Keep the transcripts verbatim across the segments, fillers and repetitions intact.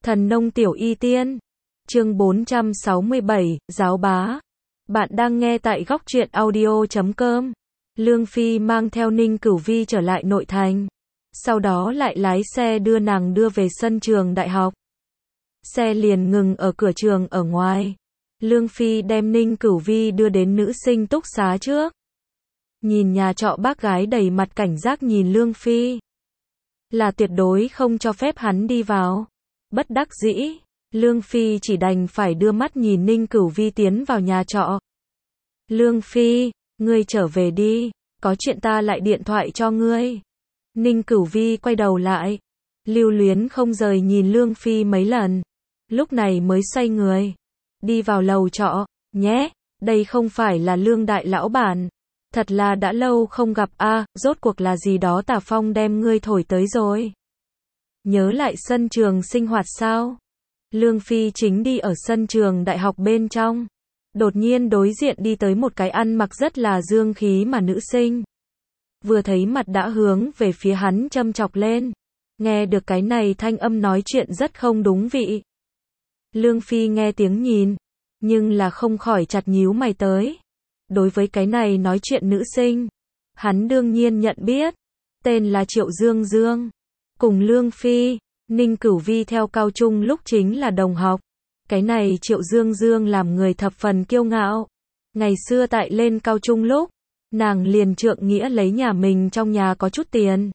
Thần nông tiểu y tiên. Chương bốn trăm sáu mươi bảy, giáo bá. Bạn đang nghe tại góc truyện audio chấm com. Lương Phi mang theo Ninh Cửu Vi trở lại nội thành. Sau đó lại lái xe đưa nàng đưa về sân trường đại học. Xe liền ngừng ở cửa trường ở ngoài. Lương Phi đem Ninh Cửu Vi đưa đến nữ sinh túc xá trước. Nhìn nhà trọ bác gái đầy mặt cảnh giác nhìn Lương Phi. Là tuyệt đối không cho phép hắn đi vào. Bất đắc dĩ, Lương Phi chỉ đành phải đưa mắt nhìn Ninh Cửu Vi tiến vào nhà trọ. Lương Phi, ngươi trở về đi, có chuyện ta lại điện thoại cho ngươi. Ninh Cửu Vi quay đầu lại, lưu luyến không rời nhìn Lương Phi mấy lần, lúc này mới xoay người, đi vào lầu trọ, nhé, đây không phải là Lương đại lão bản, thật là đã lâu không gặp a, à, rốt cuộc là gì đó Tà Phong đem ngươi thổi tới rồi. Nhớ lại sân trường sinh hoạt sao? Lương Phi chính đi ở sân trường đại học bên trong. Đột nhiên đối diện đi tới một cái ăn mặc rất là dương khí mà nữ sinh. Vừa thấy mặt đã hướng về phía hắn châm chọc lên. Nghe được cái này thanh âm nói chuyện rất không đúng vị. Lương Phi nghe tiếng nhìn, nhưng là không khỏi chặt nhíu mày tới. Đối với cái này nói chuyện nữ sinh, hắn đương nhiên nhận biết. Tên là Triệu Dương Dương. Cùng Lương Phi, Ninh Cửu Vi theo cao trung lúc chính là đồng học. Cái này Triệu Dương Dương làm người thập phần kiêu ngạo. Ngày xưa tại lên cao trung lúc, nàng liền trượng nghĩa lấy nhà mình trong nhà có chút tiền.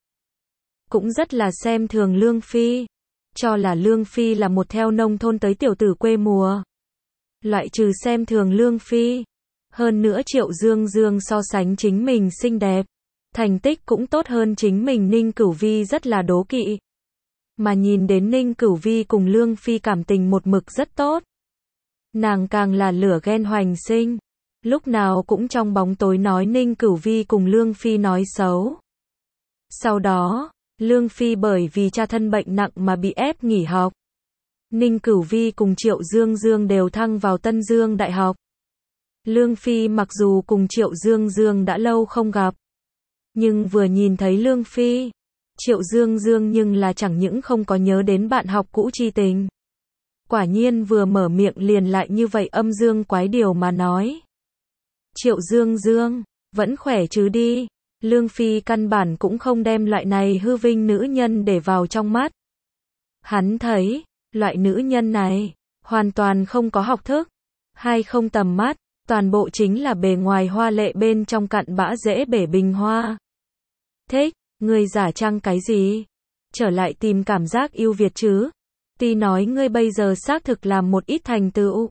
Cũng rất là xem thường Lương Phi. Cho là Lương Phi là một theo nông thôn tới tiểu tử quê mùa. Loại trừ xem thường Lương Phi. Hơn nữa Triệu Dương Dương so sánh chính mình xinh đẹp. Thành tích cũng tốt hơn chính mình Ninh Cửu Vi rất là đố kỵ. Mà nhìn đến Ninh Cửu Vi cùng Lương Phi cảm tình một mực rất tốt. Nàng càng là lửa ghen hoành sinh. Lúc nào cũng trong bóng tối nói Ninh Cửu Vi cùng Lương Phi nói xấu. Sau đó, Lương Phi bởi vì cha thân bệnh nặng mà bị ép nghỉ học. Ninh Cửu Vi cùng Triệu Dương Dương đều thăng vào Tân Dương Đại học. Lương Phi mặc dù cùng Triệu Dương Dương đã lâu không gặp. Nhưng vừa nhìn thấy Lương Phi, Triệu Dương Dương nhưng là chẳng những không có nhớ đến bạn học cũ chi tình. Quả nhiên vừa mở miệng liền lại như vậy âm dương quái điều mà nói. Triệu Dương Dương, vẫn khỏe chứ đi. Lương Phi căn bản cũng không đem loại này hư vinh nữ nhân để vào trong mắt. Hắn thấy, loại nữ nhân này, hoàn toàn không có học thức, hay không tầm mắt, toàn bộ chính là bề ngoài hoa lệ bên trong cặn bã dễ bể bình hoa. Thích, ngươi giả trang cái gì? Trở lại tìm cảm giác yêu Việt chứ? Tuy nói ngươi bây giờ xác thực làm một ít thành tựu.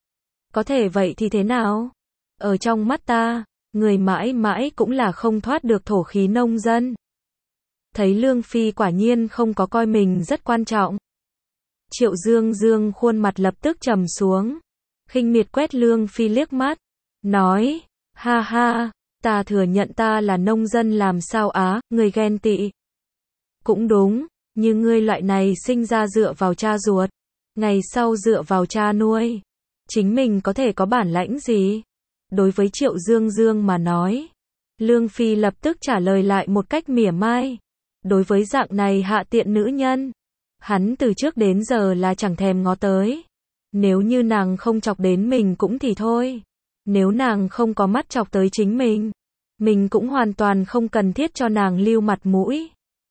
Có thể vậy thì thế nào? Ở trong mắt ta, người mãi mãi cũng là không thoát được thổ khí nông dân. Thấy Lương Phi quả nhiên không có coi mình rất quan trọng. Triệu Dương Dương khuôn mặt lập tức trầm xuống. Khinh miệt quét Lương Phi liếc mắt. Nói, ha ha, ta thừa nhận ta là nông dân làm sao á, người ghen tị. Cũng đúng, như ngươi loại này sinh ra dựa vào cha ruột, ngày sau dựa vào cha nuôi. Chính mình có thể có bản lãnh gì? Đối với Triệu Dương Dương mà nói, Lương Phi lập tức trả lời lại một cách mỉa mai. Đối với dạng này hạ tiện nữ nhân, hắn từ trước đến giờ là chẳng thèm ngó tới. Nếu như nàng không chọc đến mình cũng thì thôi. Nếu nàng không có mắt chọc tới chính mình, mình cũng hoàn toàn không cần thiết cho nàng lưu mặt mũi.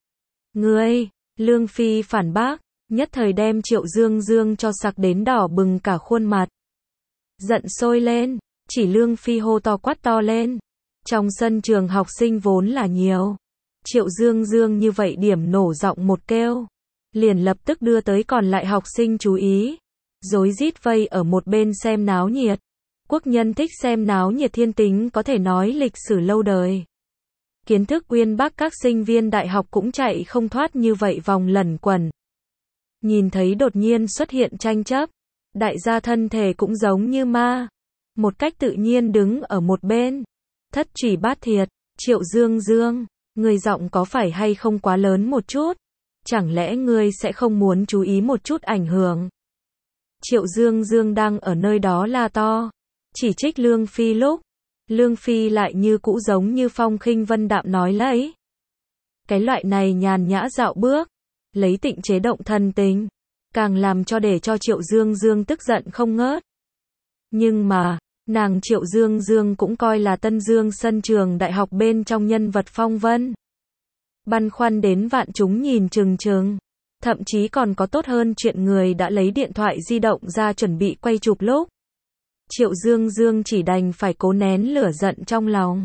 Ngươi, Lương Phi phản bác, nhất thời đem Triệu Dương Dương cho sặc đến đỏ bừng cả khuôn mặt. Giận sôi lên, chỉ Lương Phi hô to quát to lên. Trong sân trường học sinh vốn là nhiều. Triệu Dương Dương như vậy điểm nổ giọng một kêu, liền lập tức đưa tới còn lại học sinh chú ý. Rối rít vây ở một bên xem náo nhiệt. Quốc nhân thích xem náo nhiệt thiên tính có thể nói lịch sử lâu đời. Kiến thức uyên bác các sinh viên đại học cũng chạy không thoát như vậy vòng lẩn quẩn. Nhìn thấy đột nhiên xuất hiện tranh chấp, đại gia thân thể cũng giống như ma. Một cách tự nhiên đứng ở một bên. Thất trì bát thiệt, Triệu Dương Dương, người giọng có phải hay không quá lớn một chút? Chẳng lẽ ngươi sẽ không muốn chú ý một chút ảnh hưởng? Triệu Dương Dương đang ở nơi đó la to, chỉ trích Lương Phi lúc, Lương Phi lại như cũ giống như phong khinh vân đạm nói lấy. Cái loại này nhàn nhã dạo bước, lấy tịnh chế động thần tình. càng làm cho để cho Triệu Dương Dương tức giận không ngớt. Nhưng mà, nàng Triệu Dương Dương cũng coi là Tân Dương sân trường đại học bên trong nhân vật phong vân. Băn khoăn đến vạn chúng nhìn chừng chừng. Thậm chí còn có tốt hơn chuyện người đã lấy điện thoại di động ra chuẩn bị quay chụp lúc. Triệu Dương Dương chỉ đành phải cố nén lửa giận trong lòng.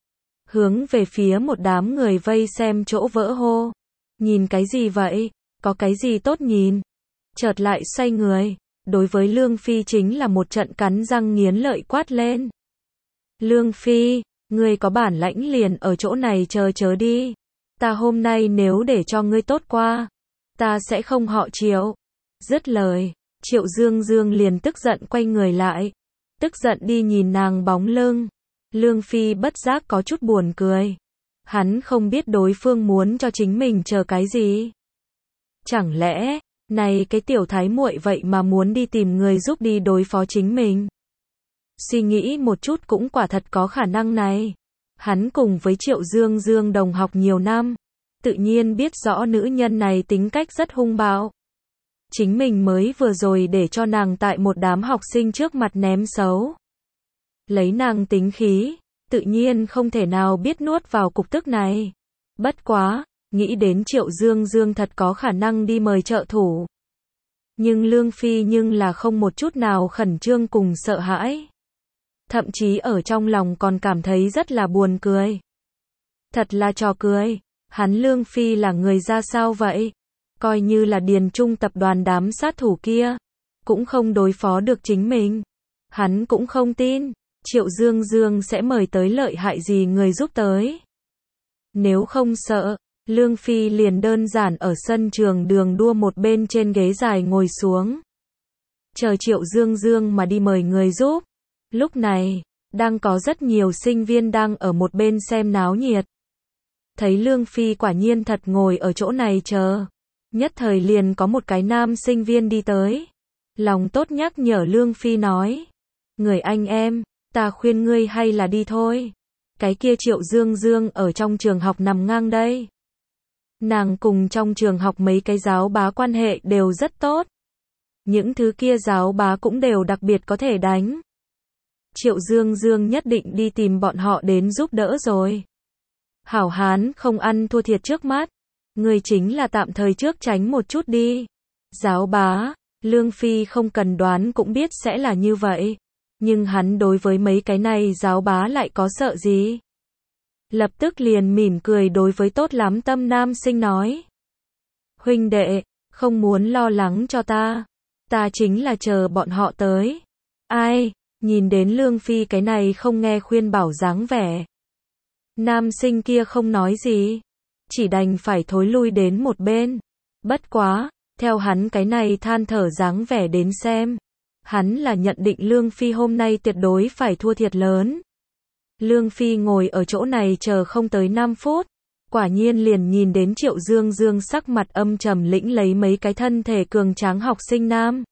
Hướng về phía một đám người vây xem chỗ vỡ hô. Nhìn cái gì vậy? Có cái gì tốt nhìn? Chợt lại xoay người. Đối với Lương Phi chính là một trận cắn răng nghiến lợi quát lên. Lương Phi, ngươi có bản lãnh liền ở chỗ này chờ chớ đi. Ta hôm nay nếu để cho ngươi tốt qua, ta sẽ không họ Triệu. Dứt lời, Triệu Dương Dương liền tức giận quay người lại. Tức giận đi nhìn nàng bóng lưng. Lương Phi bất giác có chút buồn cười. Hắn không biết đối phương muốn cho chính mình chờ cái gì. Chẳng lẽ, này cái tiểu thái muội vậy mà muốn đi tìm người giúp đi đối phó chính mình. Suy nghĩ một chút cũng quả thật có khả năng này. Hắn cùng với Triệu Dương Dương đồng học nhiều năm. Tự nhiên biết rõ nữ nhân này tính cách rất hung bạo. Chính mình mới vừa rồi để cho nàng tại một đám học sinh trước mặt ném xấu. Lấy nàng tính khí, tự nhiên không thể nào biết nuốt vào cục tức này. Bất quá, nghĩ đến Triệu Dương Dương thật có khả năng đi mời trợ thủ. Nhưng Lương Phi nhưng là không một chút nào khẩn trương cùng sợ hãi. Thậm chí ở trong lòng còn cảm thấy rất là buồn cười. Thật là trò cười, hắn Lương Phi là người ra sao vậy? Coi như là Điền Trung tập đoàn đám sát thủ kia, cũng không đối phó được chính mình. Hắn cũng không tin, Triệu Dương Dương sẽ mời tới lợi hại gì người giúp tới. Nếu không sợ, Lương Phi liền đơn giản ở sân trường đường đua một bên trên ghế dài ngồi xuống. Chờ Triệu Dương Dương mà đi mời người giúp. Lúc này, đang có rất nhiều sinh viên đang ở một bên xem náo nhiệt. Thấy Lương Phi quả nhiên thật ngồi ở chỗ này chờ. Nhất thời liền có một cái nam sinh viên đi tới. Lòng tốt nhắc nhở Lương Phi nói. Người anh em, ta khuyên ngươi hay là đi thôi. Cái kia Triệu Dương Dương ở trong trường học nằm ngang đây. Nàng cùng trong trường học mấy cái giáo bá quan hệ đều rất tốt. Những thứ kia giáo bá cũng đều đặc biệt có thể đánh. Triệu Dương Dương nhất định đi tìm bọn họ đến giúp đỡ rồi. Hảo hán không ăn thua thiệt trước mắt. Người chính là tạm thời trước tránh một chút đi. Giáo bá, Lương Phi không cần đoán cũng biết sẽ là như vậy. Nhưng hắn đối với mấy cái này giáo bá lại có sợ gì? Lập tức liền mỉm cười đối với tốt lắm tâm nam sinh nói. Huynh đệ, không muốn lo lắng cho ta. Ta chính là chờ bọn họ tới. Ai, nhìn đến Lương Phi cái này không nghe khuyên bảo dáng vẻ. Nam sinh kia không nói gì. Chỉ đành phải thối lui đến một bên. Bất quá, theo hắn cái này than thở dáng vẻ đến xem. Hắn là nhận định Lương Phi hôm nay tuyệt đối phải thua thiệt lớn. Lương Phi ngồi ở chỗ này chờ không tới năm phút. Quả nhiên liền nhìn đến Triệu Dương Dương sắc mặt âm trầm lĩnh lấy mấy cái thân thể cường tráng học sinh nam.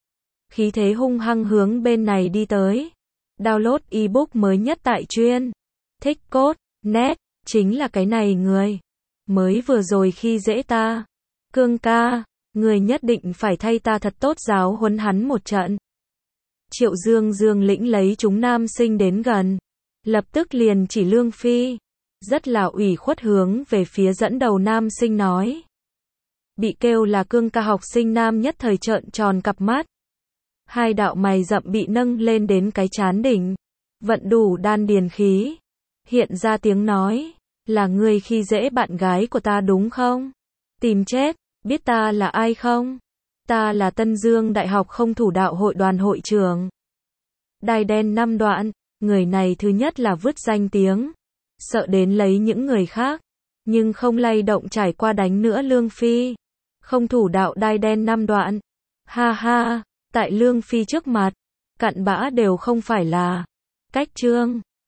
Khí thế hung hăng hướng bên này đi tới. Download ebook mới nhất tại chuyên. Thích cốt, net, chính là cái này người. Mới vừa rồi khi dễ ta. Cương ca, người nhất định phải thay ta thật tốt giáo huấn hắn một trận. Triệu Dương Dương lĩnh lấy chúng nam sinh đến gần. Lập tức liền chỉ Lương Phi. Rất là ủy khuất hướng về phía dẫn đầu nam sinh nói. Bị kêu là Cương ca học sinh nam nhất thời trợn tròn cặp mắt. Hai đạo mày rậm bị nâng lên đến cái chán đỉnh. Vận đủ đan điền khí. Hiện ra tiếng nói. Là người khi dễ bạn gái của ta đúng không? Tìm chết, biết ta là ai không? Ta là Tân Dương Đại học không thủ đạo hội đoàn hội trưởng. Đai đen năm đoạn, người này thứ nhất là vứt danh tiếng. Sợ đến lấy những người khác. Nhưng không lay động trải qua đánh nữa Lương Phi. Không thủ đạo đai đen năm đoạn. Ha ha, tại Lương Phi trước mặt. Cặn bã đều không phải là. Cách trương.